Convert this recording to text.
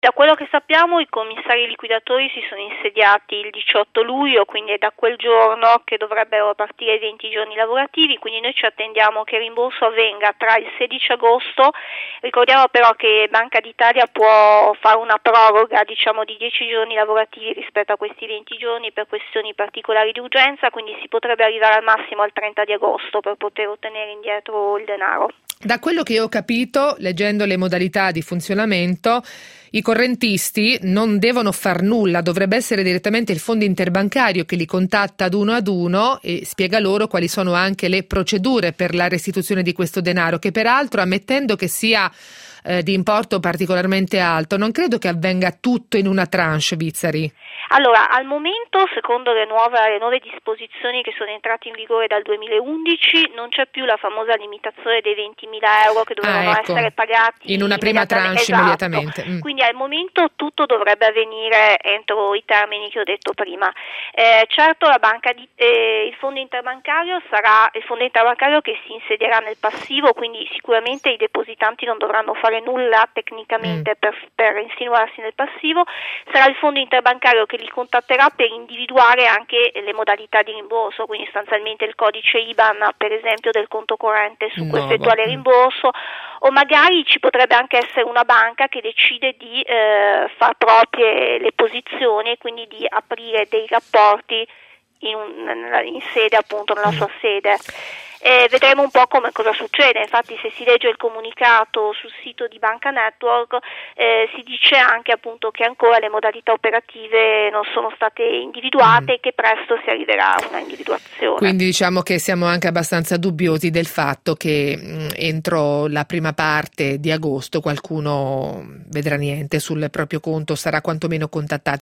Da quello che sappiamo, i commissari liquidatori si sono insediati il 18 luglio, quindi è da quel giorno che dovrebbero partire i 20 giorni lavorativi, quindi noi ci attendiamo che il rimborso avvenga tra il 16 agosto. Ricordiamo però che Banca d'Italia può fare una proroga, di 10 giorni lavorativi rispetto a questi 20 giorni per questioni particolari di urgenza, quindi si potrebbe arrivare al massimo al 30 di agosto per poter ottenere indietro il denaro. Da quello che ho capito, leggendo le modalità di funzionamento, i correntisti non devono far nulla, dovrebbe essere direttamente il fondo interbancario che li contatta ad uno e spiega loro quali sono anche le procedure per la restituzione di questo denaro, che peraltro, ammettendo che sia di importo particolarmente alto, non credo che avvenga tutto in una tranche, Bizzarri. Allora, al momento, secondo le nuove disposizioni che sono entrate in vigore dal 2011, non c'è più la famosa limitazione dei 20.000 euro che dovevano essere pagati in una prima tranche immediatamente. Quindi al momento tutto dovrebbe avvenire entro i termini che ho detto prima. Certo, il fondo interbancario sarà il fondo interbancario che si insedierà nel passivo, quindi sicuramente i depositanti non dovranno fare nulla tecnicamente per insinuarsi nel passivo. Sarà il fondo interbancario che li contatterà per individuare anche le modalità di rimborso, quindi sostanzialmente il codice IBAN, per esempio, del conto corrente su cui effettuare il rimborso, o magari ci potrebbe anche essere una banca che decide di far proprie le posizioni e quindi di aprire dei rapporti in sede, appunto, nella sua sede. Vedremo un po' cosa succede. Infatti, se si legge il comunicato sul sito di Banca Network, si dice anche appunto che ancora le modalità operative non sono state individuate e che presto si arriverà a una individuazione. Quindi diciamo che siamo anche abbastanza dubbiosi del fatto che entro la prima parte di agosto qualcuno vedrà niente sul proprio conto, sarà quantomeno contattato.